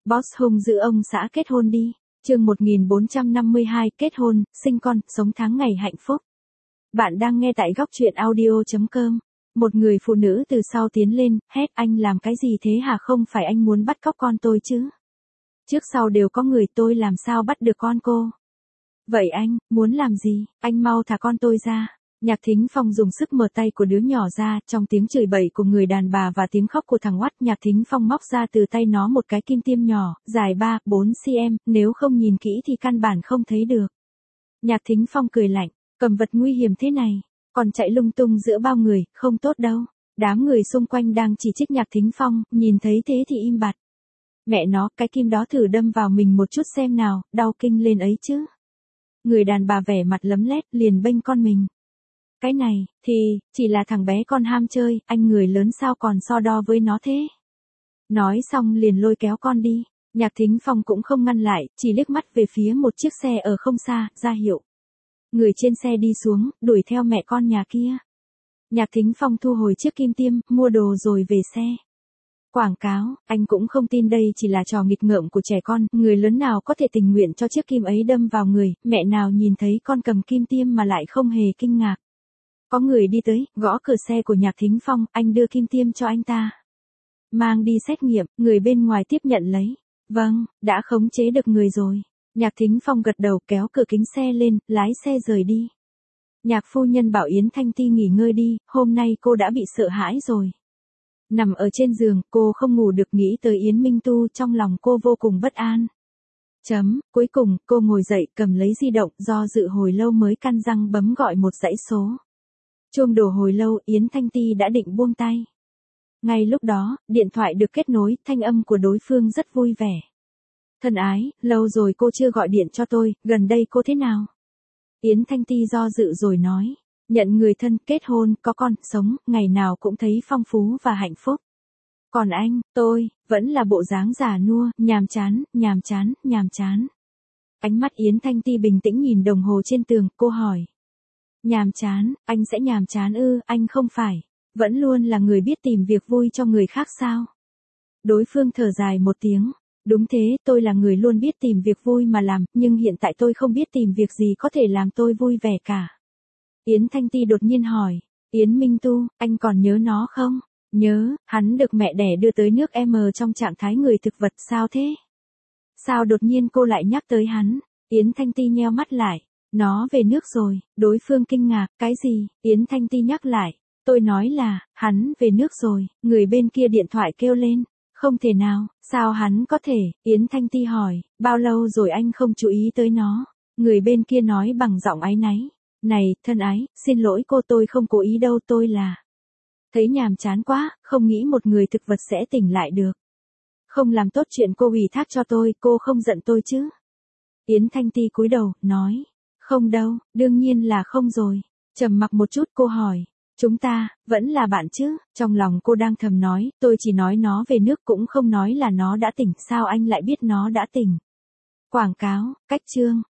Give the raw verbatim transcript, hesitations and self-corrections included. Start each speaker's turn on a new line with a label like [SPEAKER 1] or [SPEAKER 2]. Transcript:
[SPEAKER 1] Boss hung giữ ông xã kết hôn đi. Chương một nghìn bốn trăm năm mươi hai, kết hôn, sinh con, sống tháng ngày hạnh phúc. Bạn đang nghe tại góc truyện audio chấm com. Một người phụ nữ từ sau tiến lên, hét: anh làm cái gì thế hả? Không phải anh muốn bắt cóc con tôi chứ? Trước sau đều có người, tôi làm sao bắt được con cô? Vậy anh, muốn làm gì? Anh mau thả con tôi ra. Nhạc Thính Phong dùng sức mở tay của đứa nhỏ ra, trong tiếng chửi bậy của người đàn bà và tiếng khóc của thằng oắt, Nhạc Thính Phong móc ra từ tay nó một cái kim tiêm nhỏ, dài ba, bốn xăng-ti-mét, nếu không nhìn kỹ thì căn bản không thấy được. Nhạc Thính Phong cười lạnh, cầm vật nguy hiểm thế này, còn chạy lung tung giữa bao người, không tốt đâu. Đám người xung quanh đang chỉ trích Nhạc Thính Phong, nhìn thấy thế thì im bặt. Mẹ nó, cái kim đó thử đâm vào mình một chút xem nào, đau kinh lên ấy chứ. Người đàn bà vẻ mặt lấm lét, liền bênh con mình. Cái này, thì, chỉ là thằng bé con ham chơi, anh người lớn sao còn so đo với nó thế? Nói xong liền lôi kéo con đi. Nhạc Thính Phong cũng không ngăn lại, chỉ liếc mắt về phía một chiếc xe ở không xa, ra hiệu. Người trên xe đi xuống, đuổi theo mẹ con nhà kia. Nhạc Thính Phong thu hồi chiếc kim tiêm, mua đồ rồi về xe. Quảng cáo, anh cũng không tin đây chỉ là trò nghịch ngợm của trẻ con, người lớn nào có thể tình nguyện cho chiếc kim ấy đâm vào người, mẹ nào nhìn thấy con cầm kim tiêm mà lại không hề kinh ngạc. Có người đi tới, gõ cửa xe của Nhạc Thính Phong, anh đưa kim tiêm cho anh ta. Mang đi xét nghiệm, người bên ngoài tiếp nhận lấy. Vâng, đã khống chế được người rồi. Nhạc Thính Phong gật đầu, kéo cửa kính xe lên, lái xe rời đi. Nhạc phu nhân bảo Yến Thanh Ti nghỉ ngơi đi, hôm nay cô đã bị sợ hãi rồi. Nằm ở trên giường, cô không ngủ được, nghĩ tới Yến Minh Tu, trong lòng cô vô cùng bất an. Chấm, cuối cùng, cô ngồi dậy, cầm lấy di động, do dự hồi lâu mới căn răng bấm gọi một dãy số. Chuông đổ hồi lâu, Yến Thanh Ti đã định buông tay. Ngay lúc đó, điện thoại được kết nối, thanh âm của đối phương rất vui vẻ. Thân ái, lâu rồi cô chưa gọi điện cho tôi, gần đây cô thế nào? Yến Thanh Ti do dự rồi nói. Nhận người thân, kết hôn, có con, sống, ngày nào cũng thấy phong phú và hạnh phúc. Còn anh, tôi, vẫn là bộ dáng già nua, nhàm chán, nhàm chán, nhàm chán. Ánh mắt Yến Thanh Ti bình tĩnh nhìn đồng hồ trên tường, cô hỏi. Nhàm chán, anh sẽ nhàm chán ư? Anh không phải, vẫn luôn là người biết tìm việc vui cho người khác sao? Đối phương thở dài một tiếng. Đúng thế, tôi là người luôn biết tìm việc vui mà làm, nhưng hiện tại tôi không biết tìm việc gì có thể làm tôi vui vẻ cả. Yến Thanh Ti đột nhiên hỏi, Yến Minh Tu, anh còn nhớ nó không? Nhớ, hắn được mẹ đẻ đưa tới nước M trong trạng thái người thực vật, sao thế? Sao đột nhiên cô lại nhắc tới hắn? Yến Thanh Ti nheo mắt lại, nó về nước rồi. Đối phương kinh ngạc, cái gì? Yến Thanh Ti nhắc lại, tôi nói là, hắn về nước rồi. Người bên kia điện thoại kêu lên, không thể nào, sao hắn có thể? Yến Thanh Ti hỏi, bao lâu rồi anh không chú ý tới nó? Người bên kia nói bằng giọng áy náy. Này, thân ái, xin lỗi cô, tôi không cố ý đâu, tôi là thấy nhàm chán quá, không nghĩ một người thực vật sẽ tỉnh lại được. Không làm tốt chuyện cô ủy thác cho tôi, cô không giận tôi chứ? Yến Thanh Ti cúi đầu, nói, không đâu, đương nhiên là không rồi. Trầm mặc một chút, cô hỏi, chúng ta, vẫn là bạn chứ? Trong lòng cô đang thầm nói, tôi chỉ nói nó về nước cũng không nói là nó đã tỉnh, sao anh lại biết nó đã tỉnh? Quảng cáo, cách chương,